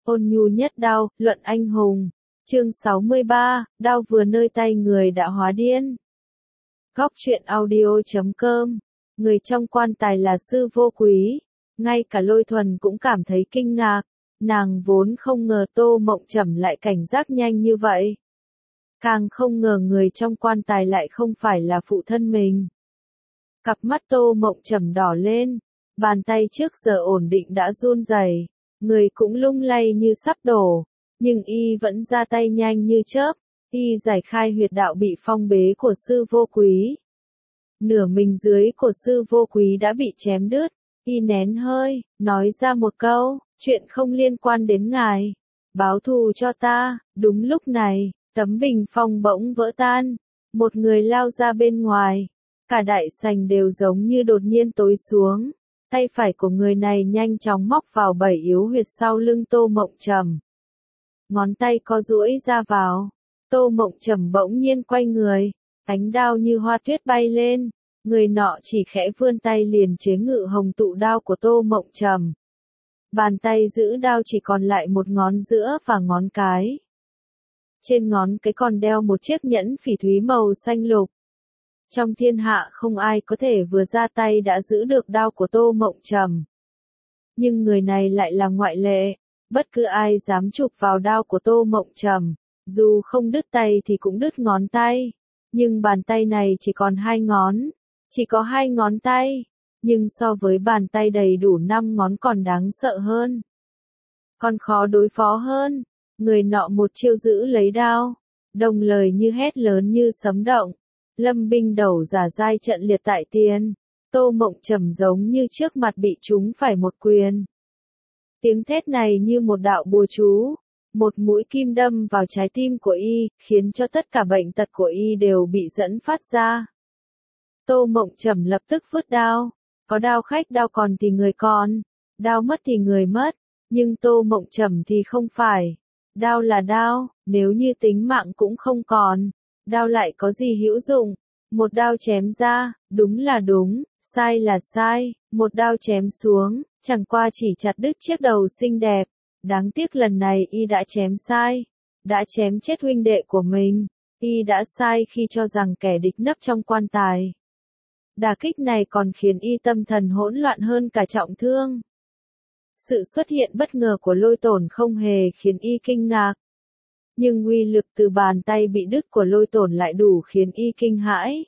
Ôn nhu nhất đao, luận anh hùng. Chương 63, đao vừa nơi tay người đã hóa điên. Góc truyện audio.com. Người trong quan tài là Sư Vô Quý. Ngay cả Lôi Thuần cũng cảm thấy kinh ngạc. Nàng vốn không ngờ Tô Mộng Trầm lại cảnh giác nhanh như vậy. Càng không ngờ người trong quan tài lại không phải là phụ thân mình. Cặp mắt Tô Mộng Trầm đỏ lên, bàn tay trước giờ ổn định đã run rẩy, người cũng lung lay như sắp đổ, nhưng y vẫn ra tay nhanh như chớp, y giải khai huyệt đạo bị phong bế của Sư Vô Quý. Nửa mình dưới của Sư Vô Quý đã bị chém đứt, y nén hơi, nói ra một câu, chuyện không liên quan đến ngài, báo thù cho ta. Đúng lúc này, tấm bình phong bỗng vỡ tan, một người lao ra bên ngoài, cả đại sảnh đều giống như đột nhiên tối xuống. Tay phải của người này nhanh chóng móc vào 7 yếu huyệt sau lưng Tô Mộng Trầm. Ngón tay co duỗi ra vào. Tô Mộng Trầm bỗng nhiên quay người, ánh đao như hoa tuyết bay lên. Người nọ chỉ khẽ vươn tay liền chế ngự hồng tụ đao của Tô Mộng Trầm. Bàn tay giữ đao chỉ còn lại một ngón giữa và ngón cái. Trên ngón cái còn đeo một chiếc nhẫn phỉ thúy màu xanh lục. Trong thiên hạ không ai có thể vừa ra tay đã giữ được đao của Tô Mộng Trầm. Nhưng người này lại là ngoại lệ, bất cứ ai dám chụp vào đao của Tô Mộng Trầm, dù không đứt tay thì cũng đứt ngón tay. Nhưng bàn tay này chỉ còn 2 ngón, chỉ có 2 ngón tay, nhưng so với bàn tay đầy đủ 5 ngón còn đáng sợ hơn. Còn khó đối phó hơn, người nọ một chiêu giữ lấy đao, đồng lời như hét lớn như sấm động. Lâm binh đầu giả dai trận liệt tại tiền, Tô Mộng Trầm giống như trước mặt bị trúng phải một quyền. Tiếng thét này như một đạo bùa chú, một mũi kim đâm vào trái tim của y, khiến cho tất cả bệnh tật của y đều bị dẫn phát ra. Tô Mộng Trầm lập tức vứt đao, có đao khách đao còn thì người còn, đao mất thì người mất, nhưng Tô Mộng Trầm thì không phải. Đao là đao, nếu như tính mạng cũng không còn, đao lại có gì hữu dụng? Một đao chém ra, đúng là đúng, sai là sai, một đao chém xuống, chẳng qua chỉ chặt đứt chiếc đầu xinh đẹp. Đáng tiếc lần này y đã chém sai, đã chém chết huynh đệ của mình, y đã sai khi cho rằng kẻ địch nấp trong quan tài. Đả kích này còn khiến y tâm thần hỗn loạn hơn cả trọng thương. Sự xuất hiện bất ngờ của Lôi Tổn không hề khiến y kinh ngạc. Nhưng uy lực từ bàn tay bị đứt của Lôi Tổn lại đủ khiến y kinh hãi.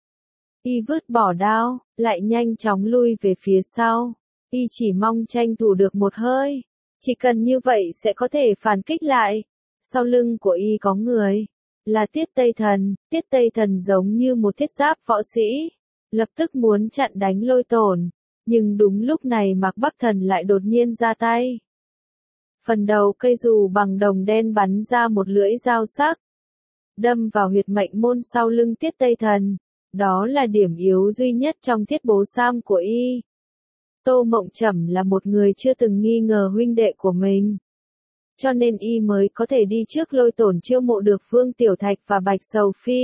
Y vứt bỏ đao, lại nhanh chóng lui về phía sau. Y chỉ mong tranh thủ được một hơi. Chỉ cần như vậy sẽ có thể phản kích lại. Sau lưng của y có người. Là Tiết Tây Thần. Tiết Tây Thần giống như một thiết giáp võ sĩ. Lập tức muốn chặn đánh Lôi Tổn. Nhưng đúng lúc này Mạc Bắc Thần lại đột nhiên ra tay. Phần đầu cây dù bằng đồng đen bắn ra một lưỡi dao sắc, đâm vào huyệt mệnh môn sau lưng Tiết Tây Thần. Đó là điểm yếu duy nhất trong thiết bố sam của y. Tô Mộng Trầm là một người chưa từng nghi ngờ huynh đệ của mình, cho nên y mới có thể đi trước Lôi Tổn chiêu mộ được Vương Tiểu Thạch và Bạch Sầu Phi.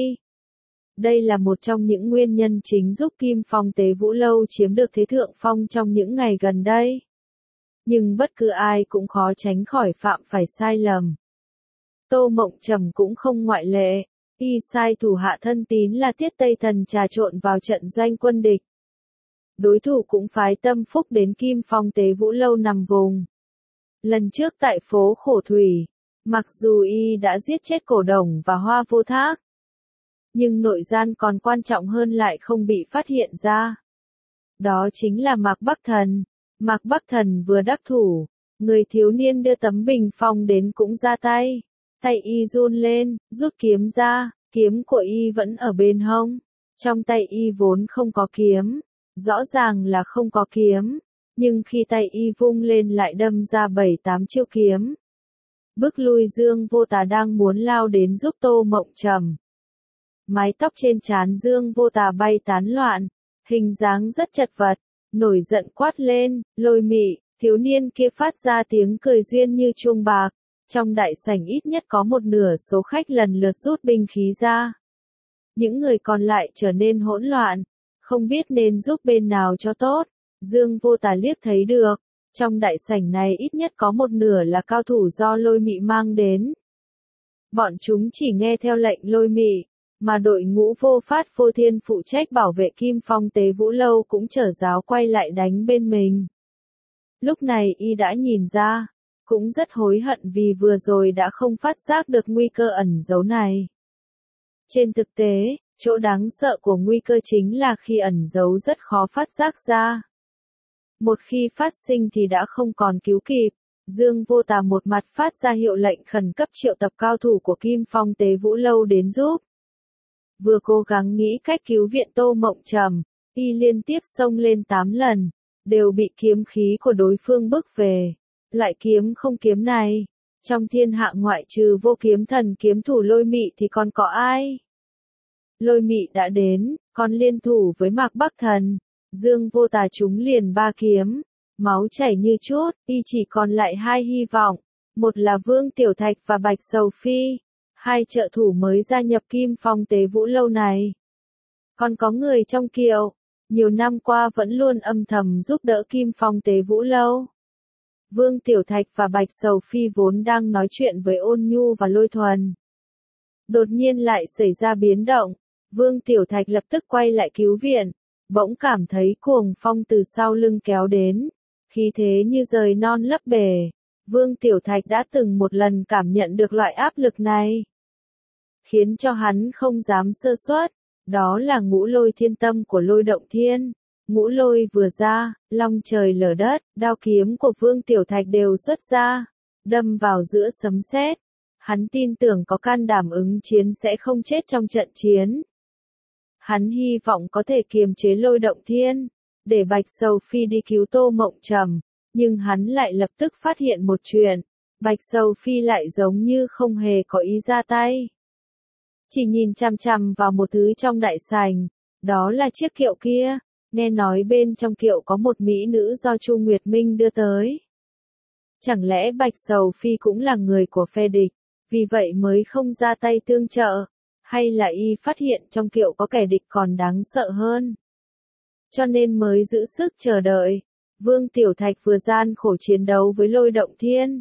Đây là một trong những nguyên nhân chính giúp Kim Phong Tế Vũ Lâu chiếm được thế thượng phong trong những ngày gần đây. Nhưng bất cứ ai cũng khó tránh khỏi phạm phải sai lầm. Tô Mộng Trầm cũng không ngoại lệ, y sai thủ hạ thân tín là Tiết Tây Thần trà trộn vào trận doanh quân địch. Đối thủ cũng phái tâm phúc đến Kim Phong Tế Vũ Lâu nằm vùng. Lần trước tại phố Khổ Thủy, mặc dù y đã giết chết Cổ Đồng và Hoa Vô Thác, nhưng nội gian còn quan trọng hơn lại không bị phát hiện ra. Đó chính là Mạc Bắc Thần. Mạc Bắc Thần vừa đắc thủ, người thiếu niên đưa tấm bình phong đến cũng ra tay. Tay y run lên, rút kiếm ra, kiếm của y vẫn ở bên hông. Trong tay y vốn không có kiếm, rõ ràng là không có kiếm, nhưng khi tay y vung lên lại đâm ra 7-8 chiêu kiếm. Bức lui Dương Vô Tà đang muốn lao đến giúp Tô Mộng Trầm. Mái tóc trên trán Dương Vô Tà bay tán loạn, hình dáng rất chật vật. Nổi giận quát lên, Lôi Mị, thiếu niên kia phát ra tiếng cười duyên như chuông bạc. Trong đại sảnh ít nhất có một nửa số khách lần lượt rút binh khí ra. Những người còn lại trở nên hỗn loạn, không biết nên giúp bên nào cho tốt. Dương Vô Tà liếc thấy được, Trong đại sảnh này ít nhất có một nửa là cao thủ do Lôi Mị mang đến. Bọn chúng chỉ nghe theo lệnh Lôi Mị, mà đội ngũ Vô Phát Vô Thiên phụ trách bảo vệ Kim Phong Tế Vũ Lâu cũng trở giáo quay lại đánh bên mình. Lúc này y đã nhìn ra, cũng rất hối hận vì vừa rồi đã không phát giác được nguy cơ ẩn giấu này. Trên thực tế, chỗ đáng sợ của nguy cơ chính là khi ẩn giấu rất khó phát giác ra. Một khi phát sinh thì đã không còn cứu kịp. Dương Vô Tà một mặt phát ra hiệu lệnh khẩn cấp triệu tập cao thủ của Kim Phong Tế Vũ Lâu đến giúp. Vừa cố gắng nghĩ cách cứu viện Tô Mộng Trầm, y liên tiếp xông lên 8 lần, đều bị kiếm khí của đối phương bức về. Loại kiếm không kiếm này, trong thiên hạ ngoại trừ Vô Kiếm Thần kiếm thủ Lôi Mị thì còn có ai? Lôi Mị đã đến, còn liên thủ với Mạc Bắc Thần, Dương Vô Tà trúng liền 3 kiếm, máu chảy như chút, y chỉ còn lại 2 hy vọng, một là Vương Tiểu Thạch và Bạch Sầu Phi, 2 trợ thủ mới gia nhập Kim Phong Tế Vũ Lâu này. Còn có người trong kiệu, nhiều năm qua vẫn luôn âm thầm giúp đỡ Kim Phong Tế Vũ Lâu. Vương Tiểu Thạch và Bạch Sầu Phi vốn đang nói chuyện với Ôn Nhu và Lôi Thuần. Đột nhiên lại xảy ra biến động, Vương Tiểu Thạch lập tức quay lại cứu viện, bỗng cảm thấy cuồng phong từ sau lưng kéo đến, khí thế như rời non lấp bể. Vương Tiểu Thạch đã từng một lần cảm nhận được loại áp lực này, khiến cho hắn không dám sơ suất, đó là ngũ lôi thiên tâm của Lôi Động Thiên. Ngũ lôi vừa ra, long trời lở đất, đao kiếm của Vương Tiểu Thạch đều xuất ra, đâm vào giữa sấm sét. Hắn tin tưởng có can đảm ứng chiến sẽ không chết trong trận chiến. Hắn hy vọng có thể kiềm chế Lôi Động Thiên, để Bạch Sầu Phi đi cứu Tô Mộng Trầm, nhưng hắn lại lập tức phát hiện một chuyện, Bạch Sầu Phi lại giống như không hề có ý ra tay. Chỉ nhìn chằm chằm vào một thứ trong đại sảnh, đó là chiếc kiệu kia. Nghe nói bên trong kiệu có một mỹ nữ do Chu Nguyệt Minh đưa tới. Chẳng lẽ Bạch Sầu Phi cũng là người của phe địch, vì vậy mới không ra tay tương trợ, hay là y phát hiện trong kiệu có kẻ địch còn đáng sợ hơn, cho nên mới giữ sức chờ đợi. Vương Tiểu Thạch vừa gian khổ chiến đấu với Lôi Động Thiên,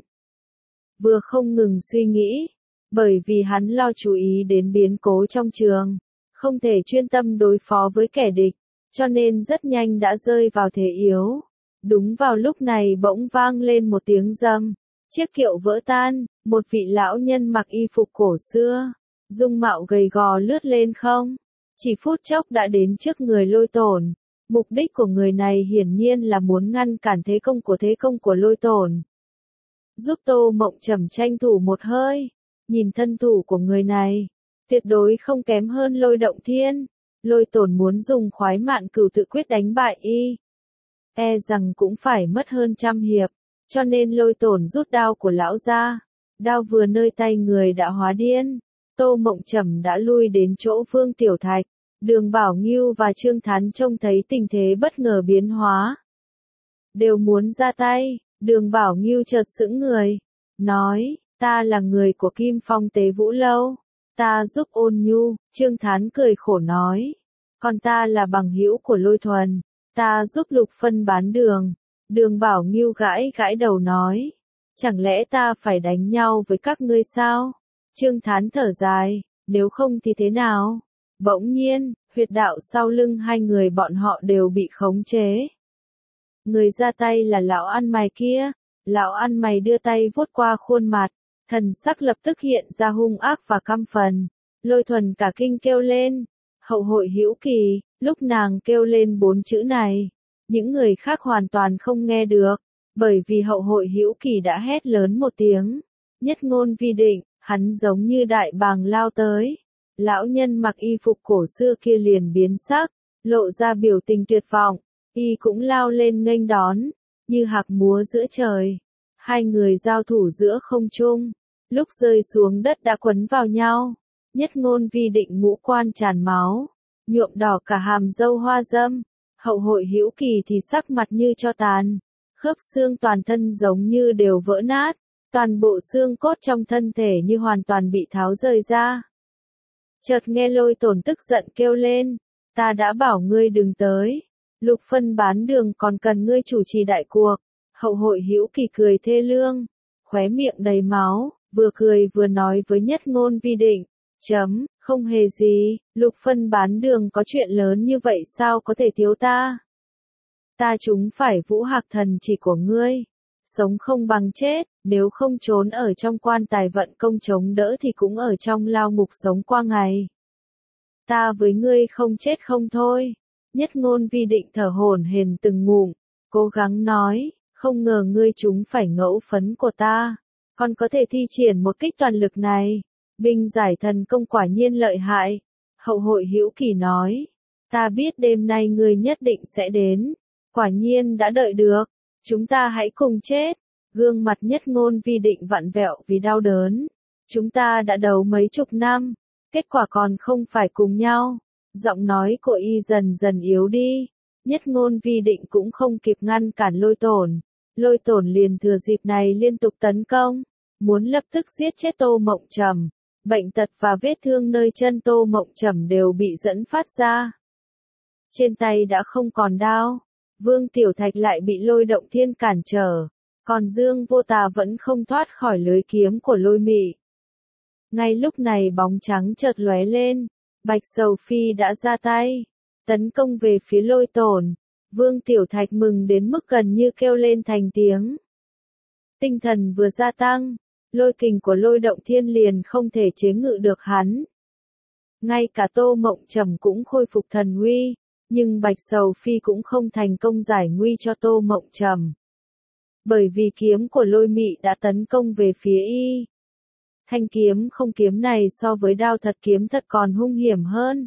vừa không ngừng suy nghĩ, bởi vì hắn lo chú ý đến biến cố trong trường, không thể chuyên tâm đối phó với kẻ địch, cho nên rất nhanh đã rơi vào thế yếu. Đúng vào lúc này bỗng vang lên một tiếng rầm, chiếc kiệu vỡ tan, một vị lão nhân mặc y phục cổ xưa, dung mạo gầy gò lướt lên không, chỉ phút chốc đã đến trước người Lôi Tổn. Mục đích của người này hiển nhiên là muốn ngăn cản thế công của Lôi Tổn, giúp Tô Mộng Trầm tranh thủ một hơi. Nhìn thân thủ của người này, tuyệt đối không kém hơn Lôi Động Thiên. Lôi Tổn muốn dùng Khoái Mạn Cửu tự quyết đánh bại y, e rằng cũng phải mất hơn 100 hiệp, cho nên Lôi Tổn rút đao của lão ra. Đao vừa nơi tay người đã hóa điên. Tô Mộng Trầm đã lui đến chỗ Vương Tiểu Thạch. Đường Bảo Ngưu và Trương Thán trông thấy tình thế bất ngờ biến hóa, đều muốn ra tay. Đường Bảo Ngưu chợt sững người, nói, ta là người của Kim Phong Tế Vũ Lâu, ta giúp Ôn Nhu. Trương Thán cười khổ nói, còn ta là bằng hữu của Lôi Thuần, ta giúp Lục Phân bán đường. Đường Bảo Ngưu gãi gãi đầu nói, chẳng lẽ ta phải đánh nhau với các ngươi sao? Trương Thán thở dài, nếu không thì thế nào? Bỗng nhiên, huyệt đạo sau lưng hai người bọn họ đều bị khống chế. Người ra tay là lão ăn mày kia. Lão ăn mày đưa tay vuốt qua khuôn mặt, thần sắc lập tức hiện ra hung ác và căm phẫn. Lôi Thuần cả kinh kêu lên, hậu hội hữu kỳ. Lúc nàng kêu lên 4 chữ này, những người khác hoàn toàn không nghe được, bởi vì hậu hội hữu kỳ đã hét lớn một tiếng, nhất ngôn vi định. Hắn giống như đại bàng lao tới. Lão nhân mặc y phục cổ xưa kia liền biến sắc, lộ ra biểu tình tuyệt vọng, y cũng lao lên nghênh đón, như hạc múa giữa trời. Hai người giao thủ giữa không trung, lúc rơi xuống đất đã quấn vào nhau. Nhất ngôn vi định ngũ quan tràn máu, nhuộm đỏ cả hàm râu hoa dâm. Hậu hội hữu kỳ thì sắc mặt như tro tàn, khớp xương toàn thân giống như đều vỡ nát, toàn bộ xương cốt trong thân thể như hoàn toàn bị tháo rời ra. Chợt nghe Lôi Tổn tức giận kêu lên, ta đã bảo ngươi đừng tới, Lục Phân bán đường còn cần ngươi chủ trì đại cuộc. Hậu hội hữu kỳ cười thê lương, khóe miệng đầy máu, vừa cười vừa nói với Nhất Ngôn Vi Định, không hề gì, Lục phân bán đường có chuyện lớn như vậy sao có thể thiếu ta? Ta chúng phải Vũ Hạc thần chỉ của ngươi, sống không bằng chết, nếu không trốn ở trong quan tài vận công chống đỡ thì cũng ở trong lao ngục sống qua ngày. Ta với ngươi không chết không thôi. Nhất Ngôn Vi Định thở hổn hển từng ngụm, cố gắng nói, không ngờ ngươi chúng phải ngẫu phấn của ta, còn có thể thi triển một kích toàn lực này, binh giải thần công quả nhiên lợi hại. Hậu hội hữu kỳ nói, ta biết đêm nay ngươi nhất định sẽ đến, quả nhiên đã đợi được, chúng ta hãy cùng chết. Gương mặt Nhất Ngôn Vi Định vặn vẹo vì đau đớn, chúng ta đã đấu mấy chục năm, kết quả còn không phải cùng nhau. Giọng nói của y dần dần yếu đi, Nhất Ngôn Vi Định cũng không kịp ngăn cản Lôi Tổn liền thừa dịp này liên tục tấn công, muốn lập tức giết chết Tô Mộng Trầm. Bệnh tật và vết thương nơi chân Tô Mộng Trầm đều bị dẫn phát ra. Trên tay đã không còn đao, Vương Tiểu Thạch lại bị Lôi Động Thiên cản trở, còn Dương Vô Tà vẫn không thoát khỏi lưới kiếm của Lôi Mị. Ngay lúc này bóng trắng chợt lóe lên, Bạch Sầu Phi đã ra tay, tấn công về phía Lôi Tổn. Vương Tiểu Thạch mừng đến mức gần như kêu lên thành tiếng. Tinh thần vừa gia tăng, lôi kình của Lôi Động Thiên liền không thể chế ngự được hắn. Ngay cả Tô Mộng Trầm cũng khôi phục thần uy, nhưng Bạch Sầu Phi cũng không thành công giải nguy cho Tô Mộng Trầm. Bởi vì kiếm của Lôi Mị đã tấn công về phía y. Thanh kiếm không kiếm này so với đao thật kiếm thật còn hung hiểm hơn,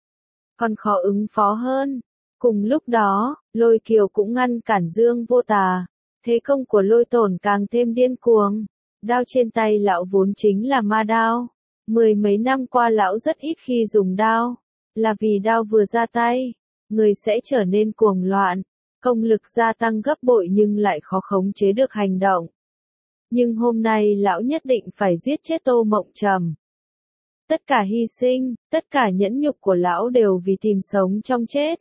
còn khó ứng phó hơn. Cùng lúc đó, Lôi Kiều cũng ngăn cản Dương Vô Tà, thế công của Lôi Tổn càng thêm điên cuồng. Đao trên tay lão vốn chính là ma đao, mười mấy năm qua lão rất ít khi dùng đao, là vì đao vừa ra tay, người sẽ trở nên cuồng loạn, công lực gia tăng gấp bội nhưng lại khó khống chế được hành động. Nhưng hôm nay lão nhất định phải giết chết Tô Mộng Trầm. Tất cả hy sinh, tất cả nhẫn nhục của lão đều vì tìm sống trong chết.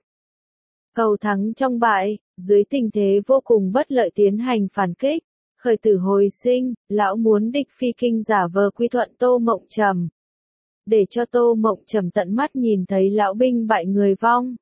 Cầu thắng trong bại, dưới tình thế vô cùng bất lợi tiến hành phản kích, khởi tử hồi sinh, lão muốn Địch Phi Kinh giả vờ quy thuận Tô Mộng Trầm, để cho Tô Mộng Trầm tận mắt nhìn thấy lão binh bại người vong.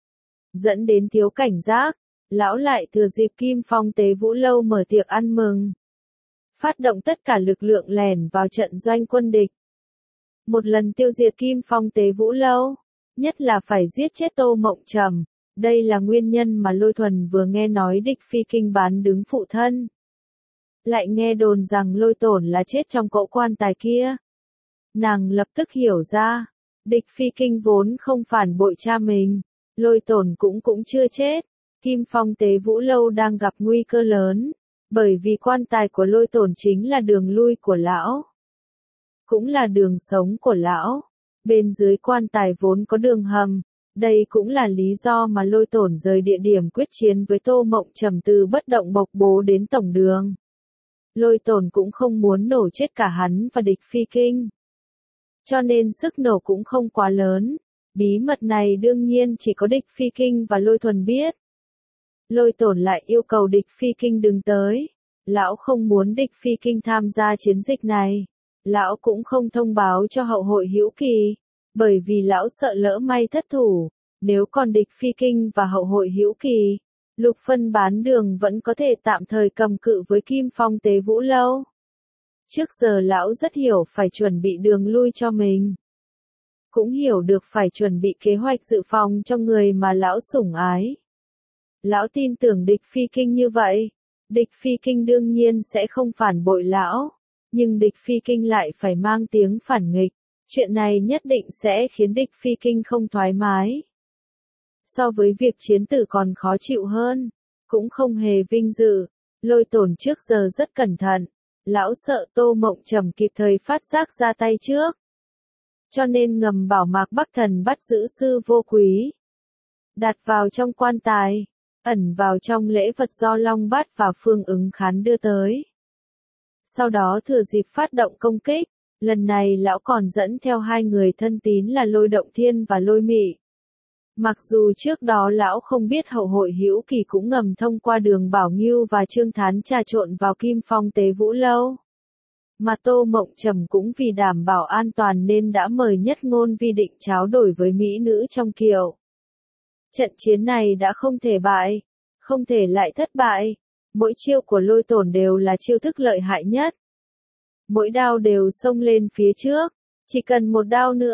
Dẫn đến thiếu cảnh giác, lão lại thừa dịp Kim Phong Tế Vũ Lâu mở tiệc ăn mừng, phát động tất cả lực lượng lẻn vào trận doanh quân địch. Một lần tiêu diệt Kim Phong Tế Vũ Lâu, nhất là phải giết chết Tô Mộng Trầm. Đây là nguyên nhân mà Lôi Thuần vừa nghe nói Địch Phi Kinh bán đứng phụ thân, lại nghe đồn rằng Lôi Tổn là chết trong cỗ quan tài kia. Nàng lập tức hiểu ra, Địch Phi Kinh vốn không phản bội cha mình, Lôi Tổn cũng chưa chết. Kim Phong Tế Vũ Lâu đang gặp nguy cơ lớn, bởi vì quan tài của Lôi Tổn chính là đường lui của lão, cũng là đường sống của lão. Bên dưới quan tài vốn có đường hầm, đây cũng là lý do mà Lôi Tổn rời địa điểm quyết chiến với Tô Mộng Trầm từ bất động bộc bố đến tổng đường. Lôi Tổn cũng không muốn nổ chết cả hắn và Địch Phi Kinh, cho nên sức nổ cũng không quá lớn. Bí mật này đương nhiên chỉ có Địch Phi Kinh và Lôi Thuần biết. Lôi Tổn lại yêu cầu Địch Phi Kinh đừng tới. Lão không muốn Địch Phi Kinh tham gia chiến dịch này. Lão cũng không thông báo cho hậu hội hữu kỳ, bởi vì lão sợ lỡ may thất thủ. Nếu còn Địch Phi Kinh và hậu hội hữu kỳ, Lục phân bán đường vẫn có thể tạm thời cầm cự với Kim Phong Tế Vũ Lâu. Trước giờ lão rất hiểu phải chuẩn bị đường lui cho mình, cũng hiểu được phải chuẩn bị kế hoạch dự phòng cho người mà lão sủng ái. Lão tin tưởng Địch Phi Kinh như vậy. Địch Phi Kinh đương nhiên sẽ không phản bội lão, nhưng Địch Phi Kinh lại phải mang tiếng phản nghịch. Chuyện này nhất định sẽ khiến Địch Phi Kinh không thoải mái. So với việc chiến tử còn khó chịu hơn, cũng không hề vinh dự. Lôi Tổn trước giờ rất cẩn thận, lão sợ Tô Mộng Trầm kịp thời phát giác ra tay trước, cho nên ngầm bảo Mạc Bắc Thần bắt giữ Sư Vô Quý, đặt vào trong quan tài, ẩn vào trong lễ vật do Long Bát và Phương Ứng Khán đưa tới. Sau đó thừa dịp phát động công kích, lần này lão còn dẫn theo hai người thân tín là Lôi Động Thiên và Lôi Mị. Mặc dù trước đó lão không biết hậu hội hữu kỳ cũng ngầm thông qua Đường Bảo Ngưu và Trương Thán trà trộn vào Kim Phong Tế Vũ Lâu. Mà Tô Mộng Trầm cũng vì đảm bảo an toàn nên đã mời Nhất Ngôn Vi định tráo đổi với mỹ nữ trong kiệu. Trận chiến này đã không thể bại, không thể lại thất bại. Mỗi chiêu của Lôi Tổn đều là chiêu thức lợi hại nhất. Mỗi đao đều xông lên phía trước, chỉ cần một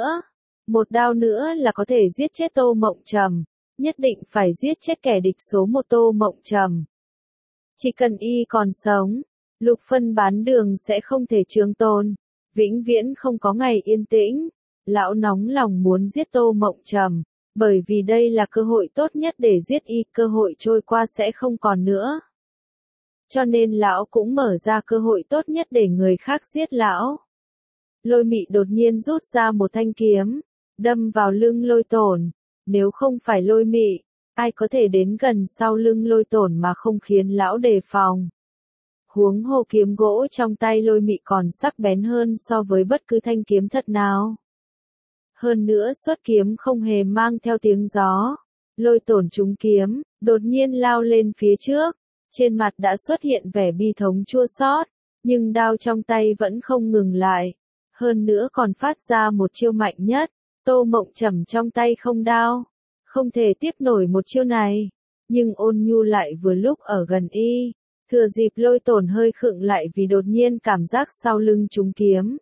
đao nữa là có thể giết chết Tô Mộng Trầm, nhất định phải giết chết kẻ địch số một Tô Mộng Trầm. Chỉ cần y còn sống, Lục Phân Bán Đường sẽ không thể trường tồn, vĩnh viễn không có ngày yên tĩnh. Lão nóng lòng muốn giết Tô Mộng Trầm, bởi vì đây là cơ hội tốt nhất để giết y, cơ hội trôi qua sẽ không còn nữa. Cho nên lão cũng mở ra cơ hội tốt nhất để người khác giết lão. Lôi Mị đột nhiên rút ra một thanh kiếm, đâm vào lưng Lôi Tổn. Nếu không phải Lôi Mị, ai có thể đến gần sau lưng Lôi Tổn mà không khiến lão đề phòng. Huống hồ kiếm gỗ trong tay Lôi Mị còn sắc bén hơn so với bất cứ thanh kiếm thật nào. Hơn nữa xuất kiếm không hề mang theo tiếng gió. Lôi Tổn trúng kiếm, đột nhiên lao lên phía trước. Trên mặt đã xuất hiện vẻ bi thống chua xót, nhưng đao trong tay vẫn không ngừng lại. Hơn nữa còn phát ra một chiêu mạnh nhất. Tô Mộng Trầm trong tay không đao, không thể tiếp nổi một chiêu này. Nhưng Ôn Nhu lại vừa lúc ở gần y. Thừa dịp Lôi Tổn hơi khựng lại vì đột nhiên cảm giác sau lưng trúng kiếm.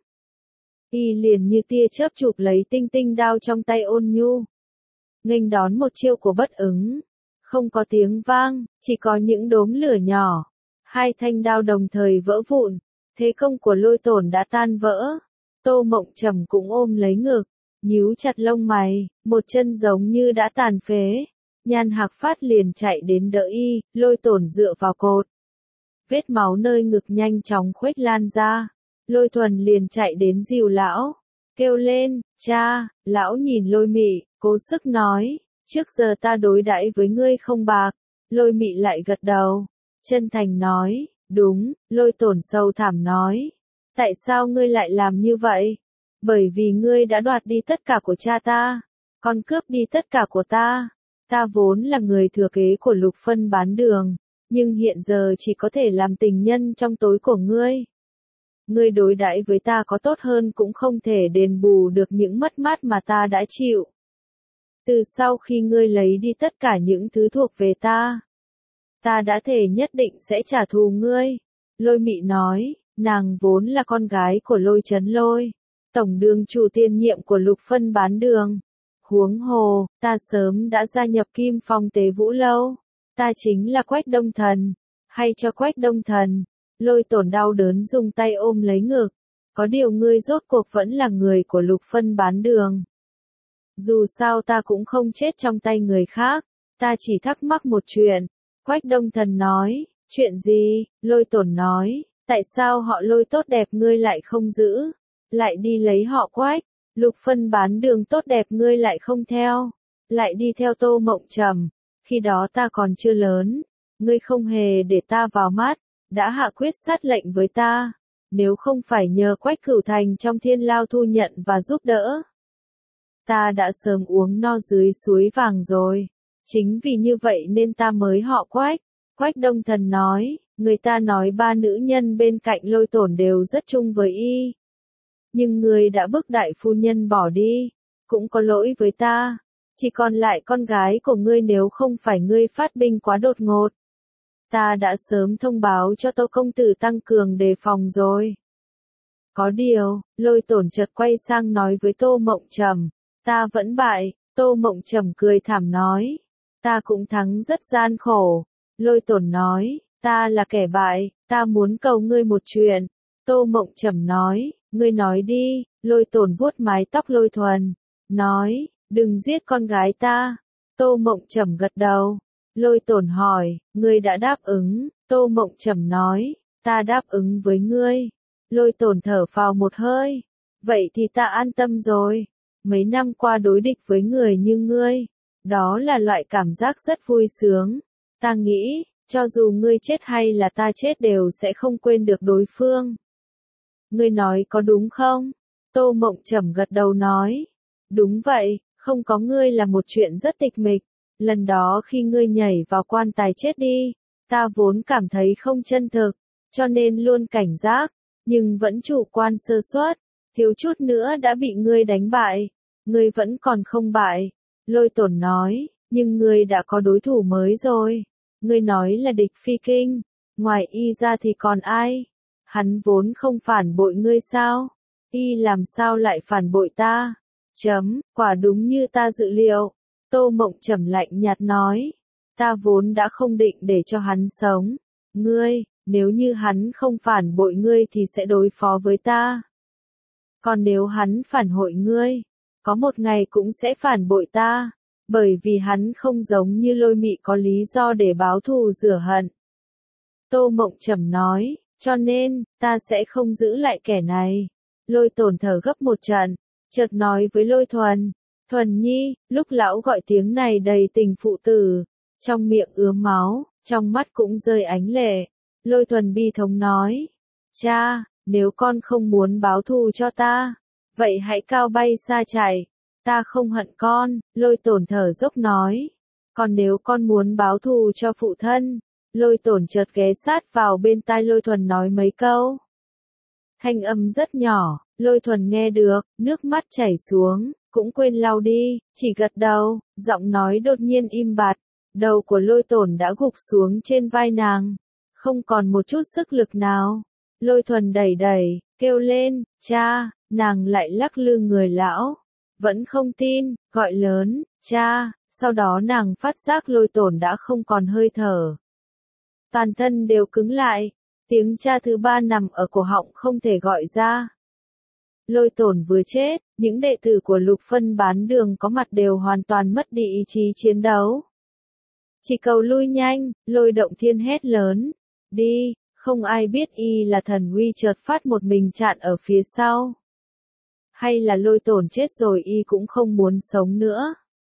Y liền như tia chớp chụp lấy tinh tinh đao trong tay Ôn Nhu. Nghênh đón một chiêu của Bất Ứng. Không có tiếng vang, chỉ có những đốm lửa nhỏ. Hai thanh đao đồng thời vỡ vụn. Thế công của Lôi Tổn đã tan vỡ. Tô Mộng Trầm cũng ôm lấy ngực, nhíu chặt lông mày, một chân giống như đã tàn phế. Nhan Hạc Phát liền chạy đến đỡ y, Lôi Tổn dựa vào cột. Vết máu nơi ngực nhanh chóng khuếch lan ra. Lôi Thuần liền chạy đến dìu lão, kêu lên, cha. Lão nhìn Lôi Mị, cố sức nói, trước giờ ta đối đãi với ngươi không bạc. Lôi Mị lại gật đầu, chân thành nói, đúng. Lôi Tổn sâu thẳm nói, tại sao ngươi lại làm như vậy? Bởi vì ngươi đã đoạt đi tất cả của cha ta, còn cướp đi tất cả của ta. Ta vốn là người thừa kế của Lục Phân Bán Đường, nhưng hiện giờ chỉ có thể làm tình nhân trong tối của ngươi. Ngươi đối đãi với ta có tốt hơn cũng không thể đền bù được những mất mát mà ta đã chịu. Từ sau khi ngươi lấy đi tất cả những thứ thuộc về ta, ta đã thề nhất định sẽ trả thù ngươi. Lôi Mị nói, nàng vốn là con gái của Lôi Chấn Lôi, tổng đường chủ tiền nhiệm của Lục Phân Bán Đường. Huống hồ, ta sớm đã gia nhập Kim Phong Tế Vũ Lâu. Ta chính là Quách Đông Thần, hay cho Quách Đông Thần. Lôi Tổn đau đớn dùng tay ôm lấy ngực. Có điều ngươi rốt cuộc vẫn là người của Lục Phân Bán Đường. Dù sao ta cũng không chết trong tay người khác, ta chỉ thắc mắc một chuyện. Quách Đông Thần nói, chuyện gì? Lôi Tổn nói, tại sao họ Lôi tốt đẹp ngươi lại không giữ, lại đi lấy họ Quách. Lục Phân Bán Đường tốt đẹp ngươi lại không theo, lại đi theo Tô Mộng Trầm. Khi đó ta còn chưa lớn, ngươi không hề để ta vào mắt, đã hạ quyết sát lệnh với ta. Nếu không phải nhờ Quách Cửu Thành trong Thiên Lao thu nhận và giúp đỡ, ta đã sớm uống no dưới suối vàng rồi. Chính vì như vậy nên ta mới họ Quách. Quách Đông Thần nói, người ta nói ba nữ nhân bên cạnh Lôi Tổn đều rất chung với y. Nhưng ngươi đã bức đại phu nhân bỏ đi, cũng có lỗi với ta. Chỉ còn lại con gái của ngươi, nếu không phải ngươi phát binh quá đột ngột, ta đã sớm thông báo cho Tô công tử tăng cường đề phòng rồi. Có điều, Lôi Tổn chợt quay sang nói với Tô Mộng Trầm, ta vẫn bại. Tô Mộng Trầm cười thảm nói, ta cũng thắng rất gian khổ. Lôi Tổn nói, ta là kẻ bại, ta muốn cầu ngươi một chuyện. Tô Mộng Trầm nói, ngươi nói đi. Lôi Tổn vuốt mái tóc Lôi Thuần, nói, đừng giết con gái ta. Tô Mộng Trầm gật đầu. Lôi Tổn hỏi, ngươi đã đáp ứng? Tô Mộng Trầm nói, ta đáp ứng với ngươi. Lôi Tổn thở phào một hơi, vậy thì ta an tâm rồi. Mấy năm qua đối địch với người như ngươi, đó là loại cảm giác rất vui sướng. Ta nghĩ, cho dù ngươi chết hay là ta chết đều sẽ không quên được đối phương. Ngươi nói có đúng không? Tô Mộng Trầm gật đầu nói, đúng vậy, Không có ngươi là một chuyện rất tịch mịch. Lần đó khi ngươi nhảy vào quan tài chết đi, ta vốn cảm thấy không chân thực, cho nên luôn cảnh giác, nhưng vẫn chủ quan sơ suất, thiếu chút nữa đã bị ngươi đánh bại. Ngươi vẫn còn không bại. Lôi Tổn nói, nhưng ngươi đã có đối thủ mới rồi. Ngươi nói là địch phi kinh, ngoài y ra thì còn ai? Hắn vốn không phản bội ngươi sao? Y làm sao lại phản bội ta? Quả đúng như ta dự liệu. Tô Mộng Trầm lạnh nhạt nói. Ta vốn đã không định để cho hắn sống. Nếu như hắn không phản bội ngươi thì sẽ đối phó với ta. Còn nếu hắn phản bội ngươi, có một ngày cũng sẽ phản bội ta. Bởi vì hắn không giống như Lôi Mị có lý do để báo thù rửa hận. Tô Mộng Trầm nói, cho nên, ta sẽ không giữ lại kẻ này. Lôi Tổn thở gấp một trận, chợt nói với Lôi Thuần, Thuần Nhi, lúc lão gọi tiếng này đầy tình phụ tử, trong miệng ứa máu, trong mắt cũng rơi ánh lệ. Lôi Thuần bi thống nói, cha, nếu con không muốn báo thù cho ta, vậy hãy cao bay xa chạy, ta không hận con. Lôi Tổn thở dốc nói, còn nếu con muốn báo thù cho phụ thân. Lôi Tổn chợt ghé sát vào bên tai Lôi Thuần nói mấy câu. Thanh âm rất nhỏ, Lôi Thuần nghe được, nước mắt chảy xuống, cũng quên lau đi, chỉ gật đầu, giọng nói đột nhiên im bặt, đầu của Lôi Tổn đã gục xuống trên vai nàng, không còn một chút sức lực nào. Lôi Thuần đẩy đẩy, kêu lên, cha, nàng lại lắc lư người lão, vẫn không tin, gọi lớn, cha, sau đó nàng phát giác Lôi Tổn đã không còn hơi thở. Toàn thân đều cứng lại, tiếng cha thứ ba nằm ở cổ họng không thể gọi ra. Lôi Tổn vừa chết, những đệ tử của Lục Phân Bán Đường có mặt đều hoàn toàn mất đi ý chí chiến đấu. Chỉ cầu lui nhanh, Lôi Động Thiên hét lớn, đi, không ai biết y là thần uy chợt phát một mình chặn ở phía sau. Hay là Lôi Tổn chết rồi y cũng không muốn sống nữa.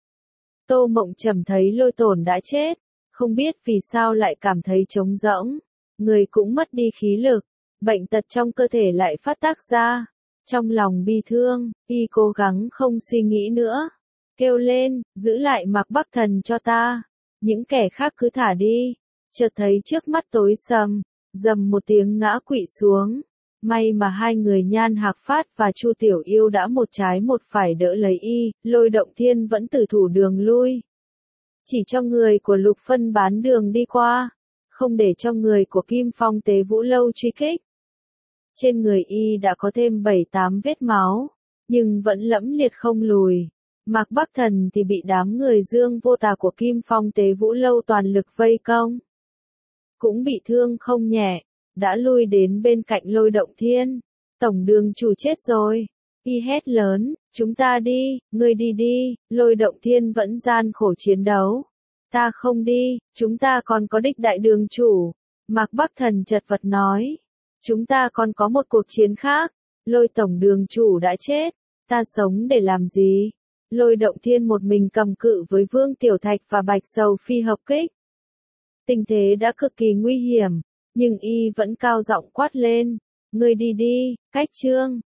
Tô Mộng Trầm thấy Lôi Tổn đã chết, không biết vì sao lại cảm thấy trống rỗng, người cũng mất đi khí lực, bệnh tật trong cơ thể lại phát tác ra. Trong lòng bi thương, y cố gắng không suy nghĩ nữa, kêu lên, giữ lại Mạc Bắc Thần cho ta, những kẻ khác cứ thả đi. Chợt thấy trước mắt tối sầm, rầm một tiếng ngã quỵ xuống. May mà hai người Nhan Hạc Phát và Chu Tiểu Yêu đã một trái một phải đỡ lấy y, Lôi Động Thiên vẫn tử thủ đường lui. Chỉ cho người của Lục Phân Bán Đường đi qua, không để cho người của Kim Phong Tế Vũ Lâu truy kích. Trên người y đã có thêm 7-8 vết máu, nhưng vẫn lẫm liệt không lùi. Mạc Bắc Thần thì bị đám người Dương Vô Tà của Kim Phong Tế Vũ Lâu toàn lực vây công. Cũng bị thương không nhẹ, đã lui đến bên cạnh Lôi Động Thiên. Tổng đường chủ chết rồi. Y hét lớn, chúng ta đi, ngươi đi đi. Lôi Động Thiên vẫn gian khổ chiến đấu. Ta không đi, chúng ta còn có đích đại đường chủ. Mạc Bắc Thần chật vật nói. Chúng ta còn có một cuộc chiến khác. Lôi tổng đường chủ đã chết. Ta sống để làm gì? Lôi Động Thiên một mình cầm cự với Vương Tiểu Thạch và Bạch Sầu Phi hợp kích. Tình thế đã cực kỳ nguy hiểm, nhưng y vẫn cao giọng quát lên. Ngươi đi đi, Cách Trương,